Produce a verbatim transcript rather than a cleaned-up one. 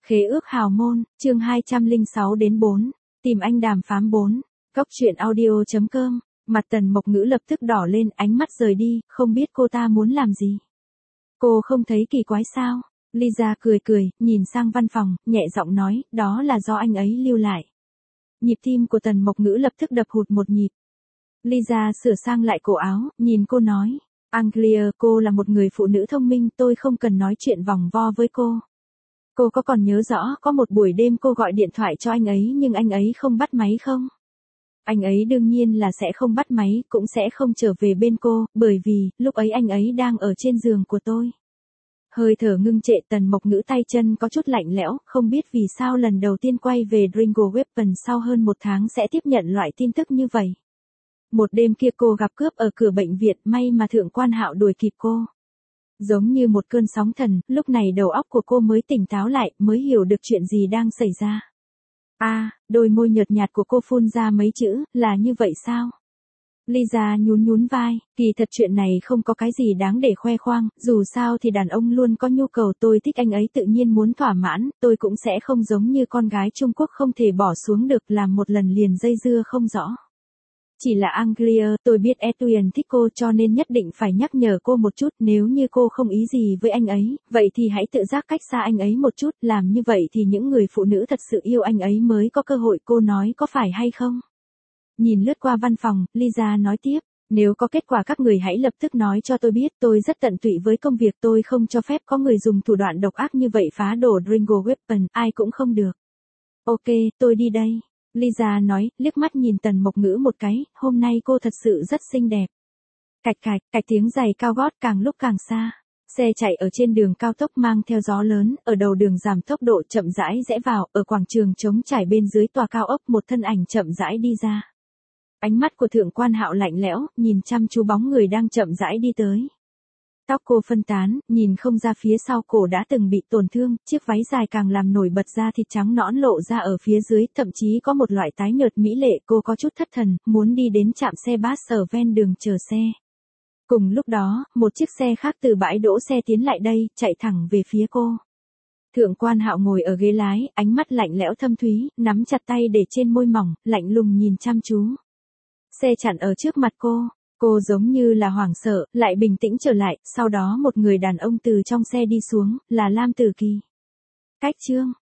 Khế ước hào môn, chương hai trăm lẻ sáu đến bốn, tìm anh đàm phán bốn, góc truyện audio chấm com, mặt Tần Mộc Ngữ lập tức đỏ lên, ánh mắt rời đi, không biết cô ta muốn làm gì. Cô không thấy kỳ quái sao? Lisa cười cười, nhìn sang văn phòng, nhẹ giọng nói, đó là do anh ấy lưu lại. Nhịp tim của Tần Mộc Ngữ lập tức đập hụt một nhịp. Lisa sửa sang lại cổ áo, nhìn cô nói, Anglia, cô là một người phụ nữ thông minh, tôi không cần nói chuyện vòng vo với cô. Cô có còn nhớ rõ có một buổi đêm cô gọi điện thoại cho anh ấy nhưng anh ấy không bắt máy không? Anh ấy đương nhiên là sẽ không bắt máy, cũng sẽ không trở về bên cô, bởi vì, lúc ấy anh ấy đang ở trên giường của tôi. Hơi thở ngưng trệ, Tần Mộc Ngữ tay chân có chút lạnh lẽo, không biết vì sao lần đầu tiên quay về Dringo Weapon sau hơn một tháng sẽ tiếp nhận loại tin tức như vậy. Một đêm kia cô gặp cướp ở cửa bệnh viện, may mà Thượng Quan Hạo đuổi kịp cô. Giống như một cơn sóng thần, lúc này đầu óc của cô mới tỉnh táo lại, mới hiểu được chuyện gì đang xảy ra. A, à, đôi môi nhợt nhạt của cô phun ra mấy chữ, là như vậy sao? Lisa nhún nhún vai, kỳ thật chuyện này không có cái gì đáng để khoe khoang, dù sao thì đàn ông luôn có nhu cầu, tôi thích anh ấy tự nhiên muốn thỏa mãn, tôi cũng sẽ không giống như con gái Trung Quốc không thể bỏ xuống được làm một lần liền dây dưa không rõ. Chỉ là Anglia, tôi biết Edwin thích cô cho nên nhất định phải nhắc nhở cô một chút, nếu như cô không ý gì với anh ấy, vậy thì hãy tự giác cách xa anh ấy một chút, làm như vậy thì những người phụ nữ thật sự yêu anh ấy mới có cơ hội, cô nói có phải hay không? Nhìn lướt qua văn phòng, Lisa nói tiếp, nếu có kết quả các người hãy lập tức nói cho tôi biết, tôi rất tận tụy với công việc, tôi không cho phép có người dùng thủ đoạn độc ác như vậy phá đổ Dringo Weapon, ai cũng không được. Ok, tôi đi đây. Lisa nói, liếc mắt nhìn Tần Mộc Ngữ một cái, hôm nay cô thật sự rất xinh đẹp. Cạch cạch, cạch tiếng giày cao gót càng lúc càng xa. Xe chạy ở trên đường cao tốc mang theo gió lớn, ở đầu đường giảm tốc độ chậm rãi rẽ vào, ở quảng trường trống trải bên dưới tòa cao ốc một thân ảnh chậm rãi đi ra. Ánh mắt của Thượng Quan Hạo lạnh lẽo, nhìn chăm chú bóng người đang chậm rãi đi tới. Tóc cô phân tán, nhìn không ra phía sau cổ đã từng bị tổn thương, chiếc váy dài càng làm nổi bật ra thịt trắng nõn lộ ra ở phía dưới, thậm chí có một loại tái nhợt mỹ lệ, cô có chút thất thần, muốn đi đến trạm xe bus ở ven đường chờ xe. Cùng lúc đó, một chiếc xe khác từ bãi đỗ xe tiến lại đây, chạy thẳng về phía cô. Thượng Quan Hạo ngồi ở ghế lái, ánh mắt lạnh lẽo thâm thúy, nắm chặt tay để trên môi mỏng, lạnh lùng nhìn chăm chú. Xe chặn ở trước mặt cô. Cô giống như là hoảng sợ, lại bình tĩnh trở lại, sau đó một người đàn ông từ trong xe đi xuống, là Lam Tử Kỳ. Cách chương,